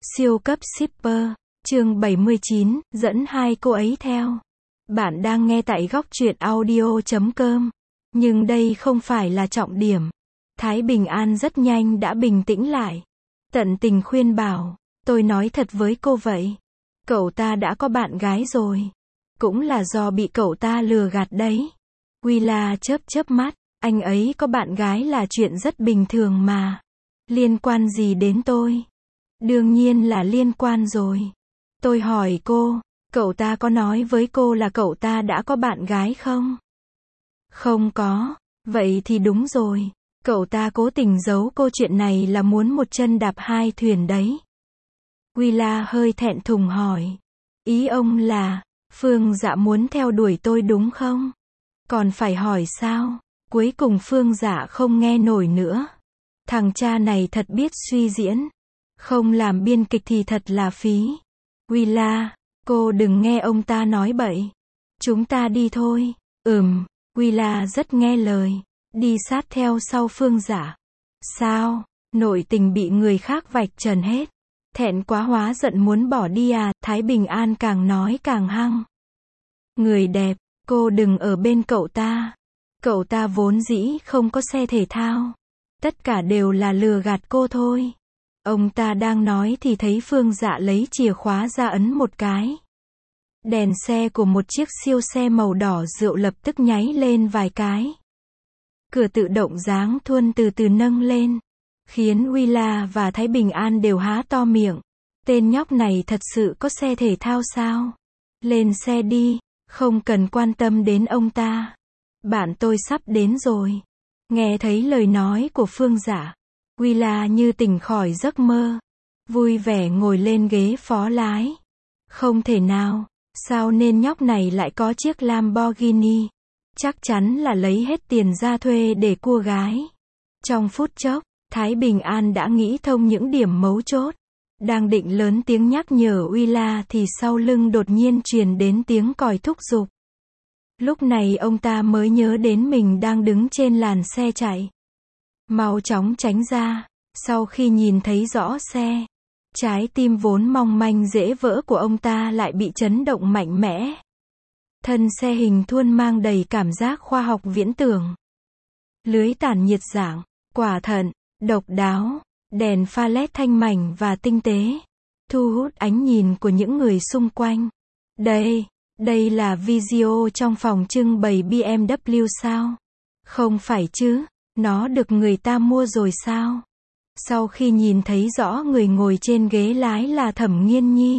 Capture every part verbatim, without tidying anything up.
Siêu cấp shipper, chương bảy mươi chín, dẫn hai cô ấy theo. Bạn đang nghe tại góc truyện audio chấm com. Nhưng đây không phải là trọng điểm. Thái Bình An rất nhanh đã bình tĩnh lại. Tận tình khuyên bảo, tôi nói thật với cô vậy. Cậu ta đã có bạn gái rồi. Cũng là do bị cậu ta lừa gạt đấy. Willa chớp chớp mắt, anh ấy có bạn gái là chuyện rất bình thường mà. Liên quan gì đến tôi? Đương nhiên là liên quan rồi. Tôi hỏi cô, cậu ta có nói với cô là cậu ta đã có bạn gái không? Không có. Vậy thì đúng rồi. Cậu ta cố tình giấu cô chuyện này là muốn một chân đạp hai thuyền đấy. Willa hơi thẹn thùng hỏi. Ý ông là, Phương Dạ muốn theo đuổi tôi đúng không? Còn phải hỏi sao? Cuối cùng Phương Dạ không nghe nổi nữa. Thằng cha này thật biết suy diễn. Không làm biên kịch thì thật là phí. Willa, cô đừng nghe ông ta nói bậy. Chúng ta đi thôi. Ừm, Willa rất nghe lời. Đi sát theo sau Phương Dạ. Sao? Nội tình bị người khác vạch trần hết. Thẹn quá hóa giận muốn bỏ đi à? Thái Bình An càng nói càng hăng. Người đẹp, cô đừng ở bên cậu ta. Cậu ta vốn dĩ không có xe thể thao. Tất cả đều là lừa gạt cô thôi. Ông ta đang nói thì thấy Phương Dạ lấy chìa khóa ra ấn một cái. Đèn xe của một chiếc siêu xe màu đỏ rượu lập tức nháy lên vài cái. Cửa tự động dáng thuôn từ từ nâng lên. Khiến Willa và Thái Bình An đều há to miệng. Tên nhóc này thật sự có xe thể thao sao? Lên xe đi, không cần quan tâm đến ông ta. Bạn tôi sắp đến rồi. Nghe thấy lời nói của Phương Dạ, Willa như tỉnh khỏi giấc mơ. Vui vẻ ngồi lên ghế phó lái. Không thể nào, sao nên nhóc này lại có chiếc Lamborghini? Chắc chắn là lấy hết tiền ra thuê để cua gái. Trong phút chốc, Thái Bình An đã nghĩ thông những điểm mấu chốt. Đang định lớn tiếng nhắc nhở Willa thì sau lưng đột nhiên truyền đến tiếng còi thúc giục. Lúc này ông ta mới nhớ đến mình đang đứng trên làn xe chạy. Mau chóng tránh ra. Sau khi nhìn thấy rõ xe, trái tim vốn mong manh dễ vỡ của ông ta lại bị chấn động mạnh mẽ. Thân xe hình thuôn mang đầy cảm giác khoa học viễn tưởng. Lưới tản nhiệt dạng, quả thận, độc đáo, đèn pha led thanh mảnh và tinh tế, thu hút ánh nhìn của những người xung quanh. Đây, đây là video trong phòng trưng bày bê em vê sao? Không phải chứ, nó được người ta mua rồi sao? Sau khi nhìn thấy rõ người ngồi trên ghế lái là Thẩm Nghiên Nhi,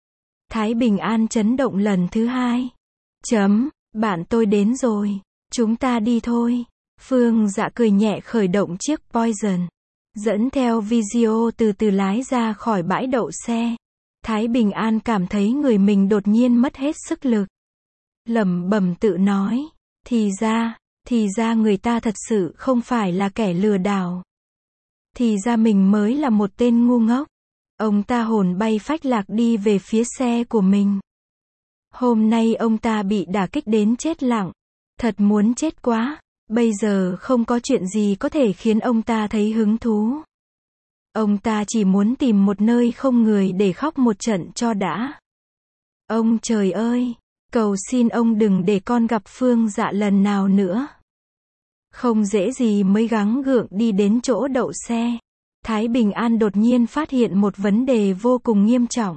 Thái Bình An chấn động lần thứ hai. Chấm, bạn tôi đến rồi, chúng ta đi thôi. Phương Dạ cười nhẹ khởi động chiếc Poison, dẫn theo video từ từ lái ra khỏi bãi đậu xe. Thái Bình An cảm thấy người mình đột nhiên mất hết sức lực. Lẩm bẩm tự nói, thì ra, thì ra người ta thật sự không phải là kẻ lừa đảo. Thì ra mình mới là một tên ngu ngốc. Ông ta hồn bay phách lạc đi về phía xe của mình. Hôm nay ông ta bị đả kích đến chết lặng. Thật muốn chết quá. Bây giờ không có chuyện gì có thể khiến ông ta thấy hứng thú. Ông ta chỉ muốn tìm một nơi không người để khóc một trận cho đã. Ông trời ơi, cầu xin ông đừng để con gặp Phương Dạ lần nào nữa. Không dễ gì mới gắng gượng đi đến chỗ đậu xe. Thái Bình An đột nhiên phát hiện một vấn đề vô cùng nghiêm trọng.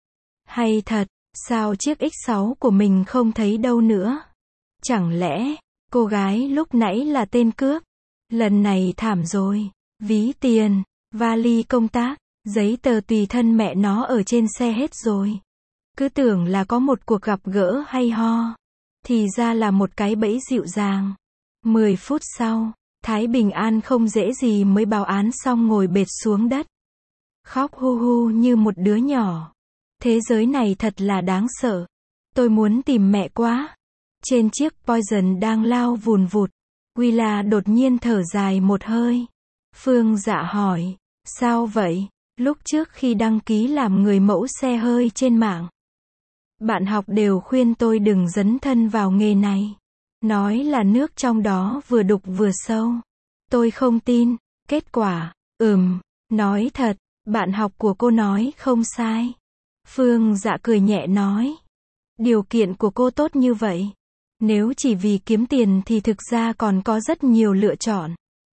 Hay thật, sao chiếc ích sáu của mình không thấy đâu nữa? Chẳng lẽ, cô gái lúc nãy là tên cướp? Lần này thảm rồi. Ví tiền, vali công tác, giấy tờ tùy thân mẹ nó ở trên xe hết rồi. Cứ tưởng là có một cuộc gặp gỡ hay ho. Thì ra là một cái bẫy dịu dàng. Mười phút sau, Thái Bình An không dễ gì mới báo án xong ngồi bệt xuống đất. Khóc hu hu như một đứa nhỏ. Thế giới này thật là đáng sợ. Tôi muốn tìm mẹ quá. Trên chiếc Poison đang lao vùn vụt, Willa đột nhiên thở dài một hơi. Phương Dạ hỏi, sao vậy? Lúc trước khi đăng ký làm người mẫu xe hơi trên mạng, bạn học đều khuyên tôi đừng dấn thân vào nghề này. Nói là nước trong đó vừa đục vừa sâu. Tôi không tin. Kết quả, ừm, nói thật, Bạn học của cô nói không sai. Phương Dạ cười nhẹ nói. Điều kiện của cô tốt như vậy. Nếu chỉ vì kiếm tiền thì thực ra còn có rất nhiều lựa chọn.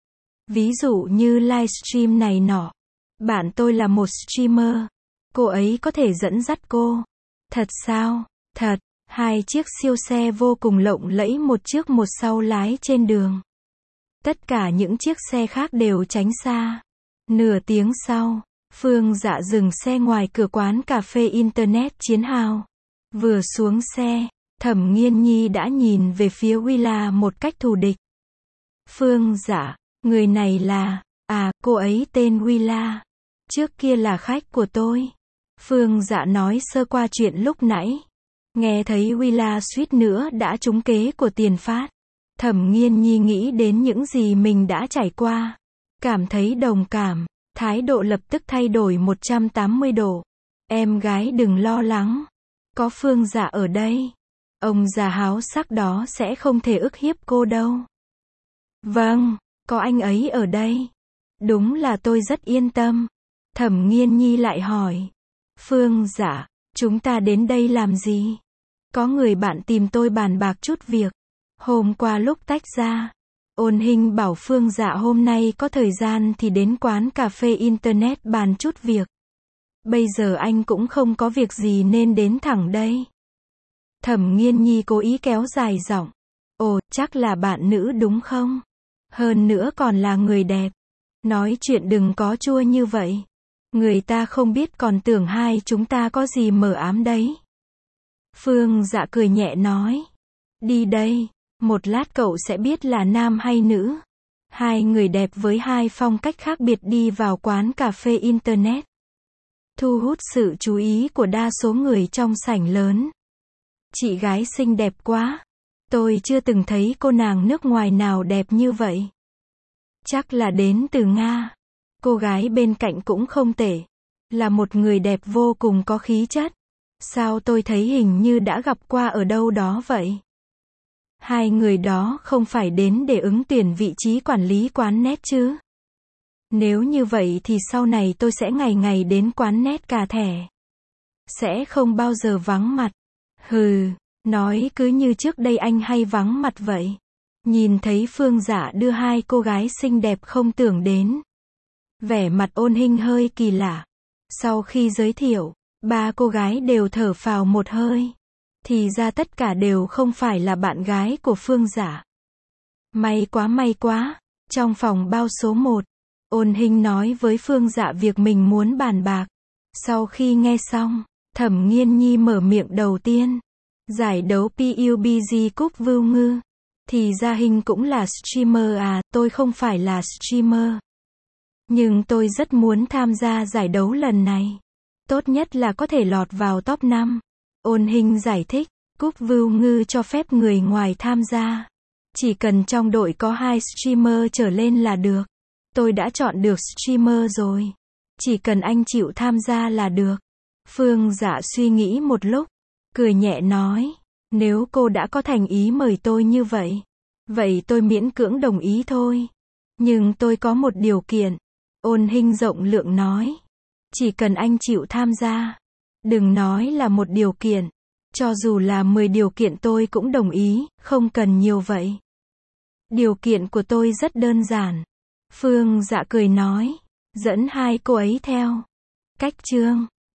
Ví dụ như livestream này nọ. Bạn tôi là một streamer. Cô ấy có thể dẫn dắt cô. Thật sao? Thật. Hai chiếc siêu xe vô cùng lộng lẫy một trước một sau lái trên đường. Tất cả những chiếc xe khác đều tránh xa. Nửa tiếng sau, Phương Dạ dừng xe ngoài cửa quán cà phê Internet Chiến Hào. Vừa xuống xe, Thẩm Nghiên Nhi đã nhìn về phía Willa một cách thù địch. Phương Dạ, người này là, à, cô ấy tên Willa. Trước kia là khách của tôi. Phương Dạ nói sơ qua chuyện lúc nãy. Nghe thấy Willa suýt nữa đã trúng kế của Tiền Phát. Thẩm Nghiên Nhi nghĩ đến những gì mình đã trải qua. Cảm thấy đồng cảm. Thái độ lập tức thay đổi một trăm tám mươi độ. Em gái đừng lo lắng. Có Phương Dạ ở đây. Ông già háo sắc đó sẽ không thể ức hiếp cô đâu. Vâng, có anh ấy ở đây. Đúng là tôi rất yên tâm. Thẩm Nghiên Nhi lại hỏi. Phương Dạ, chúng ta đến đây làm gì? Có người bạn tìm tôi bàn bạc chút việc. Hôm qua lúc tách ra, Ôn Hinh bảo Phương Dạ hôm nay có thời gian thì đến quán cà phê Internet bàn chút việc. Bây giờ anh cũng không có việc gì nên đến thẳng đây. Thẩm Nghiên Nhi cố ý kéo dài giọng. Ồ, chắc là bạn nữ đúng không? Hơn nữa còn là người đẹp. Nói chuyện đừng có chua như vậy. Người ta không biết còn tưởng hai chúng ta có gì mờ ám đấy. Phương Dạ cười nhẹ nói. Đi đây, một lát cậu sẽ biết là nam hay nữ. Hai người đẹp với hai phong cách khác biệt đi vào quán cà phê Internet. Thu hút sự chú ý của đa số người trong sảnh lớn. Chị gái xinh đẹp quá. Tôi chưa từng thấy cô nàng nước ngoài nào đẹp như vậy. Chắc là đến từ Nga. Cô gái bên cạnh cũng không tệ. Là một người đẹp vô cùng có khí chất. Sao tôi thấy hình như đã gặp qua ở đâu đó vậy? Hai người đó không phải đến để ứng tuyển vị trí quản lý quán net chứ? Nếu như vậy thì sau này tôi sẽ ngày ngày đến quán net cà thẻ. Sẽ không bao giờ vắng mặt. Hừ, nói cứ như trước đây anh hay vắng mặt vậy. Nhìn thấy Phương Dạ đưa hai cô gái xinh đẹp không tưởng đến. Vẻ mặt Ôn Hinh hơi kỳ lạ. Sau khi giới thiệu, ba cô gái đều thở phào một hơi. Thì ra tất cả đều không phải là bạn gái của Phương Dạ. May quá may quá. Trong phòng bao số một, Ôn Hinh nói với Phương Dạ việc mình muốn bàn bạc. Sau khi nghe xong, Thẩm Nghiên Nhi mở miệng đầu tiên. Giải đấu pê u bê giê Cup Vưu Ngư. Thì ra Hinh cũng là streamer à, tôi không phải là streamer. Nhưng tôi rất muốn tham gia giải đấu lần này. Tốt nhất là có thể lọt vào top năm. Ôn Hinh giải thích, Cúp Vưu Ngư cho phép người ngoài tham gia. Chỉ cần trong đội có hai streamer trở lên là được. Tôi đã chọn được streamer rồi. Chỉ cần anh chịu tham gia là được. Phương Dạ suy nghĩ một lúc, cười nhẹ nói, nếu cô đã có thành ý mời tôi như vậy, vậy tôi miễn cưỡng đồng ý thôi. Nhưng tôi có một điều kiện. Ôn Hinh rộng lượng nói, chỉ cần anh chịu tham gia. Đừng nói là một điều kiện. Cho dù là mười điều kiện tôi cũng đồng ý, không cần nhiều vậy. Điều kiện của tôi rất đơn giản. Phương Dạ cười nói, dẫn hai cô ấy theo. Cách chương